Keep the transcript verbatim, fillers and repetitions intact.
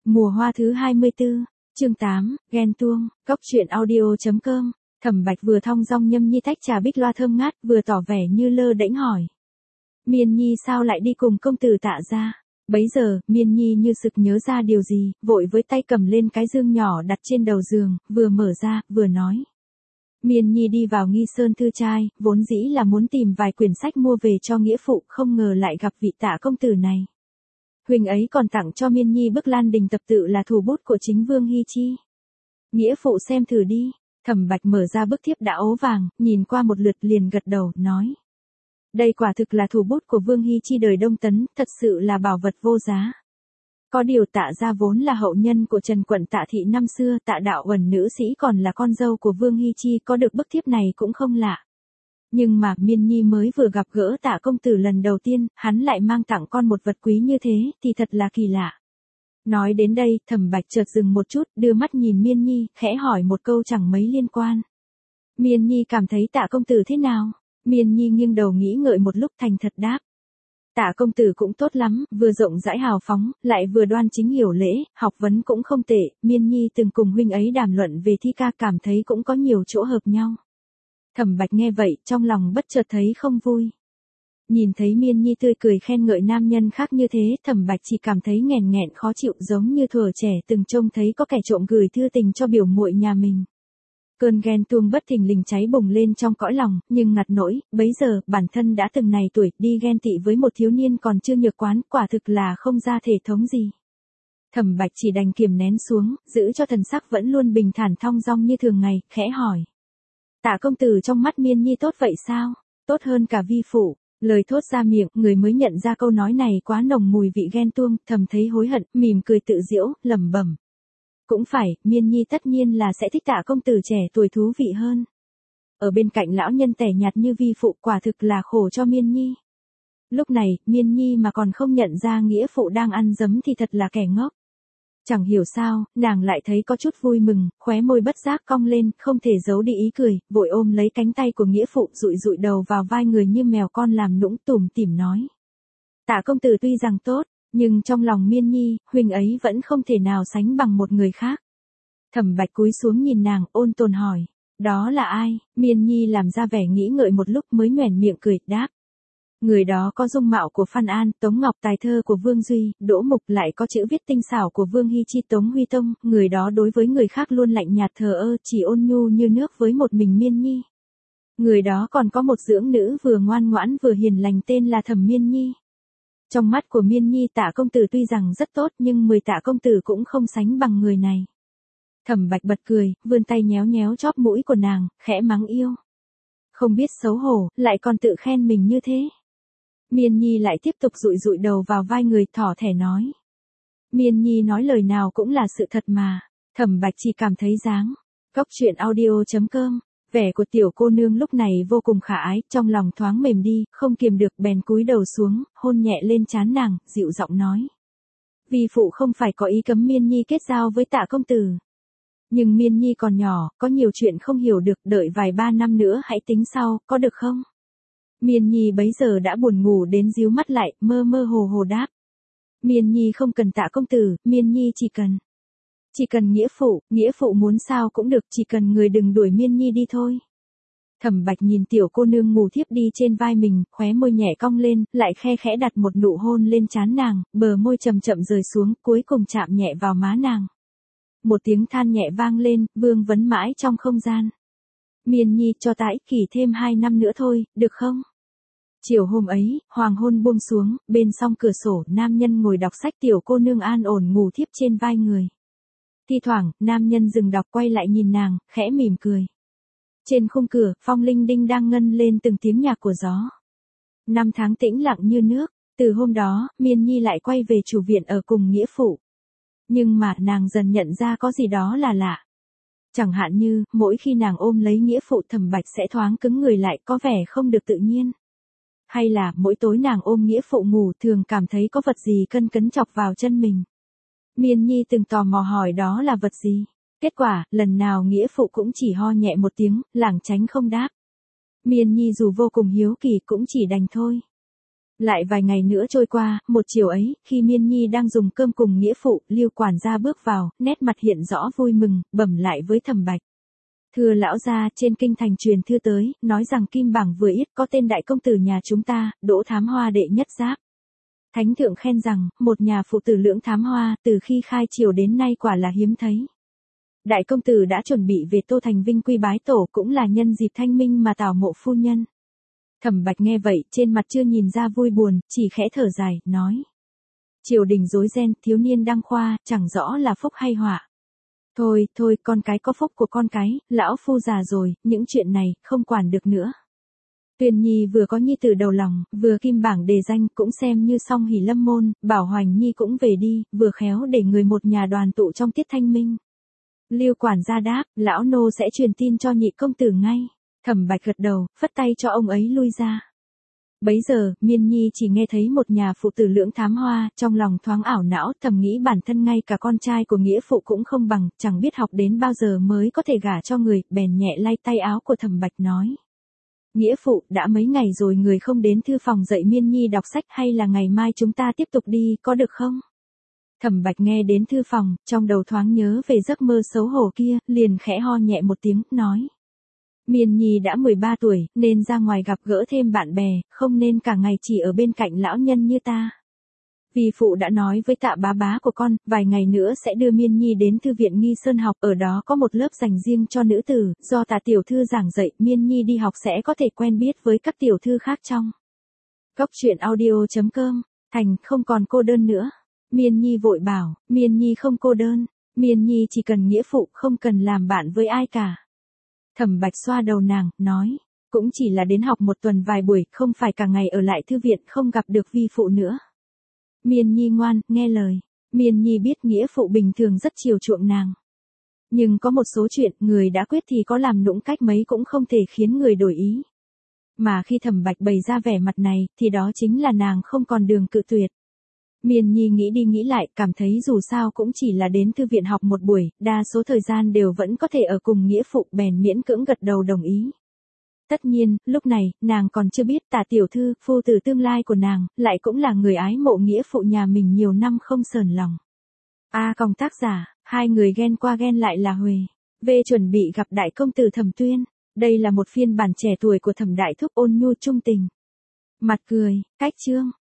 Mùa hoa thứ hai mươi tư, chương tám, ghen tuông, góc truyện audio chấm com. Thẩm Bạch vừa thong dong nhâm nhi tách trà bích loa thơm ngát, vừa tỏ vẻ như lơ đễnh hỏi. Miên Nhi sao lại đi cùng công tử Tạ gia? Bấy giờ, Miên Nhi như sực nhớ ra điều gì, vội với tay cầm lên cái dương nhỏ đặt trên đầu giường, vừa mở ra, vừa nói. Miên Nhi đi vào Nghi Sơn thư trai, vốn dĩ là muốn tìm vài quyển sách mua về cho nghĩa phụ, không ngờ lại gặp vị Tạ công tử này. Huynh ấy còn tặng cho Miên Nhi bức Lan Đình tập tự là thủ bút của chính Vương Hi Chi. Nghĩa phụ xem thử đi. Thẩm Bạch mở ra bức thiếp đã ố vàng, nhìn qua một lượt liền gật đầu, nói. Đây quả thực là thủ bút của Vương Hi Chi đời Đông Tấn, thật sự là bảo vật vô giá. Có điều Tạ gia vốn là hậu nhân của Trần quận Tạ thị năm xưa, Tạ đạo ẩn nữ sĩ còn là con dâu của Vương Hi Chi, có được bức thiếp này cũng không lạ. Nhưng mà Miên Nhi mới vừa gặp gỡ Tạ công tử lần đầu tiên, hắn lại mang tặng con một vật quý như thế, thì thật là kỳ lạ. Nói đến đây, Thẩm Bạch chợt dừng một chút, đưa mắt nhìn Miên Nhi, khẽ hỏi một câu chẳng mấy liên quan. Miên Nhi cảm thấy Tạ công tử thế nào? Miên Nhi nghiêng đầu nghĩ ngợi một lúc thành thật đáp. Tạ công tử cũng tốt lắm, vừa rộng rãi hào phóng, lại vừa đoan chính hiểu lễ, học vấn cũng không tệ, Miên Nhi từng cùng huynh ấy đàm luận về thi ca, cảm thấy cũng có nhiều chỗ hợp nhau. Thẩm Bạch nghe vậy, trong lòng bất chợt thấy không vui. Nhìn thấy Miên Nhi tươi cười khen ngợi nam nhân khác như thế, Thẩm Bạch chỉ cảm thấy nghẹn nghẹn khó chịu, giống như thuở trẻ từng trông thấy có kẻ trộm gửi thư tình cho biểu muội nhà mình. Cơn ghen tuông bất thình lình cháy bùng lên trong cõi lòng, nhưng ngặt nỗi, bấy giờ, bản thân đã từng này tuổi, đi ghen tị với một thiếu niên còn chưa nhược quán, quả thực là không ra thể thống gì. Thẩm Bạch chỉ đành kiềm nén xuống, giữ cho thần sắc vẫn luôn bình thản thong dong như thường ngày, khẽ hỏi. Tạ công tử trong mắt Miên Nhi tốt vậy sao? Tốt hơn cả vi phụ. Lời thốt ra miệng, người mới nhận ra câu nói này quá nồng mùi vị ghen tuông, thầm thấy hối hận, mỉm cười tự giễu, lẩm bẩm. Cũng phải, Miên Nhi tất nhiên là sẽ thích Tạ công tử trẻ tuổi thú vị hơn. Ở bên cạnh lão nhân tẻ nhạt như vi phụ, quả thực là khổ cho Miên Nhi. Lúc này, Miên Nhi mà còn không nhận ra nghĩa phụ đang ăn dấm thì thật là kẻ ngốc. Chẳng hiểu sao, nàng lại thấy có chút vui mừng, khóe môi bất giác cong lên, không thể giấu đi ý cười, vội ôm lấy cánh tay của nghĩa phụ, dụi dụi đầu vào vai người như mèo con làm nũng, tủm tỉm nói. Tạ công tử tuy rằng tốt, nhưng trong lòng Miên Nhi, huynh ấy vẫn không thể nào sánh bằng một người khác. Thẩm Bạch cúi xuống nhìn nàng, ôn tồn hỏi. Đó là ai? Miên Nhi làm ra vẻ nghĩ ngợi một lúc mới nhoẻn miệng cười, đáp. Người đó có dung mạo của Phan An, Tống Ngọc, tài thơ của Vương Duy, Đỗ Mục, lại có chữ viết tinh xảo của Vương Hi Chi, Tống Huy Tông, người đó đối với người khác luôn lạnh nhạt thờ ơ, chỉ ôn nhu như nước với một mình Miên Nhi. Người đó còn có một dưỡng nữ vừa ngoan ngoãn vừa hiền lành tên là Thẩm Miên Nhi. Trong mắt của Miên Nhi, Tạ công tử tuy rằng rất tốt nhưng mười Tạ công tử cũng không sánh bằng người này. Thẩm Bạch bật cười, vươn tay nhéo nhéo chóp mũi của nàng, khẽ mắng yêu. Không biết xấu hổ, lại còn tự khen mình như thế. Miên Nhi lại tiếp tục dụi dụi đầu vào vai người, thỏ thẻ nói. Miên Nhi nói lời nào cũng là sự thật mà. Thẩm Bạch chỉ cảm thấy dáng. Góc truyện audio chấm com. Vẻ của tiểu cô nương lúc này vô cùng khả ái, trong lòng thoáng mềm đi, không kiềm được bèn cúi đầu xuống, hôn nhẹ lên trán nàng, dịu giọng nói. Vi phụ không phải có ý cấm Miên Nhi kết giao với Tạ công tử. Nhưng Miên Nhi còn nhỏ, có nhiều chuyện không hiểu được, đợi vài ba năm nữa hãy tính sau, có được không? Miên Nhi bấy giờ đã buồn ngủ đến díu mắt lại, mơ mơ hồ hồ đáp. Miên Nhi không cần Tạ công tử, Miên Nhi chỉ cần. Chỉ cần nghĩa phụ, nghĩa phụ muốn sao cũng được, chỉ cần người đừng đuổi Miên Nhi đi thôi. Thẩm Bạch nhìn tiểu cô nương ngủ thiếp đi trên vai mình, khóe môi nhẹ cong lên, lại khe khẽ đặt một nụ hôn lên trán nàng, bờ môi chậm chậm rời xuống, cuối cùng chạm nhẹ vào má nàng. Một tiếng than nhẹ vang lên, vương vấn mãi trong không gian. Miên Nhi, cho ta ích kỷ thêm hai năm nữa thôi, được không? Chiều hôm ấy, hoàng hôn buông xuống, bên song cửa sổ, nam nhân ngồi đọc sách, tiểu cô nương an ổn ngủ thiếp trên vai người. Thi thoảng, nam nhân dừng đọc quay lại nhìn nàng, khẽ mỉm cười. Trên khung cửa, phong linh đinh đang ngân lên từng tiếng nhạc của gió. Năm tháng tĩnh lặng như nước, từ hôm đó, Miên Nhi lại quay về chủ viện ở cùng nghĩa phụ. Nhưng mà, nàng dần nhận ra có gì đó là lạ. Chẳng hạn như, mỗi khi nàng ôm lấy nghĩa phụ, Thẩm Bạch sẽ thoáng cứng người lại, có vẻ không được tự nhiên. Hay là, mỗi tối nàng ôm nghĩa phụ ngủ, thường cảm thấy có vật gì cân cấn chọc vào chân mình. Miên Nhi từng tò mò hỏi đó là vật gì. Kết quả, lần nào nghĩa phụ cũng chỉ ho nhẹ một tiếng, lảng tránh không đáp. Miên Nhi dù vô cùng hiếu kỳ cũng chỉ đành thôi. Lại vài ngày nữa trôi qua, một chiều ấy, khi Miên Nhi đang dùng cơm cùng nghĩa phụ, Lưu quản gia bước vào, nét mặt hiện rõ vui mừng, bẩm lại với Thẩm Bạch. Thưa lão gia, trên kinh thành truyền thư tới, nói rằng kim bảng vừa yết có tên đại công tử nhà chúng ta, Đỗ Thám Hoa đệ nhất giáp. Thánh thượng khen rằng, một nhà phụ tử lưỡng thám hoa, từ khi khai triều đến nay quả là hiếm thấy. Đại công tử đã chuẩn bị về Tô Thành Vinh quy bái tổ, cũng là nhân dịp thanh minh mà tảo mộ phu nhân. Thẩm Bạch nghe vậy, trên mặt chưa nhìn ra vui buồn, chỉ khẽ thở dài, nói. Triều đình rối ren, thiếu niên đăng khoa, chẳng rõ là phúc hay họa. Thôi, thôi, con cái có phúc của con cái, lão phu già rồi, những chuyện này, không quản được nữa. Tuyền Nhi vừa có nhi tử đầu lòng, vừa kim bảng đề danh, cũng xem như song hỷ lâm môn, bảo Hoành Nhi cũng về đi, vừa khéo để người một nhà đoàn tụ trong tiết thanh minh. Lưu quản gia đáp, lão nô sẽ truyền tin cho nhị công tử ngay. Thẩm Bạch gật đầu, phất tay cho ông ấy lui ra. Bấy giờ, Miên Nhi chỉ nghe thấy một nhà phụ tử lưỡng thám hoa, trong lòng thoáng ảo não, thầm nghĩ bản thân ngay cả con trai của nghĩa phụ cũng không bằng, chẳng biết học đến bao giờ mới có thể gả cho người, bèn nhẹ lay tay áo của Thẩm Bạch nói. Nghĩa phụ, đã mấy ngày rồi người không đến thư phòng dạy Miên Nhi đọc sách, hay là ngày mai chúng ta tiếp tục đi, có được không? Thẩm Bạch nghe đến thư phòng, trong đầu thoáng nhớ về giấc mơ xấu hổ kia, liền khẽ ho nhẹ một tiếng, nói. Miên Nhi đã mười ba tuổi, nên ra ngoài gặp gỡ thêm bạn bè, không nên cả ngày chỉ ở bên cạnh lão nhân như ta. Vì phụ đã nói với Tạ bá bá của con, vài ngày nữa sẽ đưa Miên Nhi đến thư viện Nghi Sơn học, ở đó có một lớp dành riêng cho nữ tử, do Tạ tiểu thư giảng dạy, Miên Nhi đi học sẽ có thể quen biết với các tiểu thư khác trong. Góc truyện audio chấm com, Thành không còn cô đơn nữa. Miên Nhi vội bảo, Miên Nhi không cô đơn, Miên Nhi chỉ cần nghĩa phụ, không cần làm bạn với ai cả. Thẩm Bạch xoa đầu nàng, nói, cũng chỉ là đến học một tuần vài buổi, không phải cả ngày ở lại thư viện, không gặp được vi phụ nữa. Miên Nhi ngoan, nghe lời. Miên Nhi biết nghĩa phụ bình thường rất chiều chuộng nàng. Nhưng có một số chuyện, người đã quyết thì có làm nũng cách mấy cũng không thể khiến người đổi ý. Mà khi Thẩm Bạch bày ra vẻ mặt này, thì đó chính là nàng không còn đường cự tuyệt. Miên Nhi nghĩ đi nghĩ lại, cảm thấy dù sao cũng chỉ là đến thư viện học một buổi, đa số thời gian đều vẫn có thể ở cùng nghĩa phụ, bèn miễn cưỡng gật đầu đồng ý. Tất nhiên, lúc này, nàng còn chưa biết Tả tiểu thư, phu tử tương lai của nàng, lại cũng là người ái mộ nghĩa phụ nhà mình nhiều năm không sờn lòng. A à, còng tác giả, hai người ghen qua ghen lại là Huề. Về chuẩn bị gặp đại công tử Thẩm Tuyên. Đây là một phiên bản trẻ tuổi của Thẩm đại thúc ôn nhu trung tình. Mặt cười, cách chương.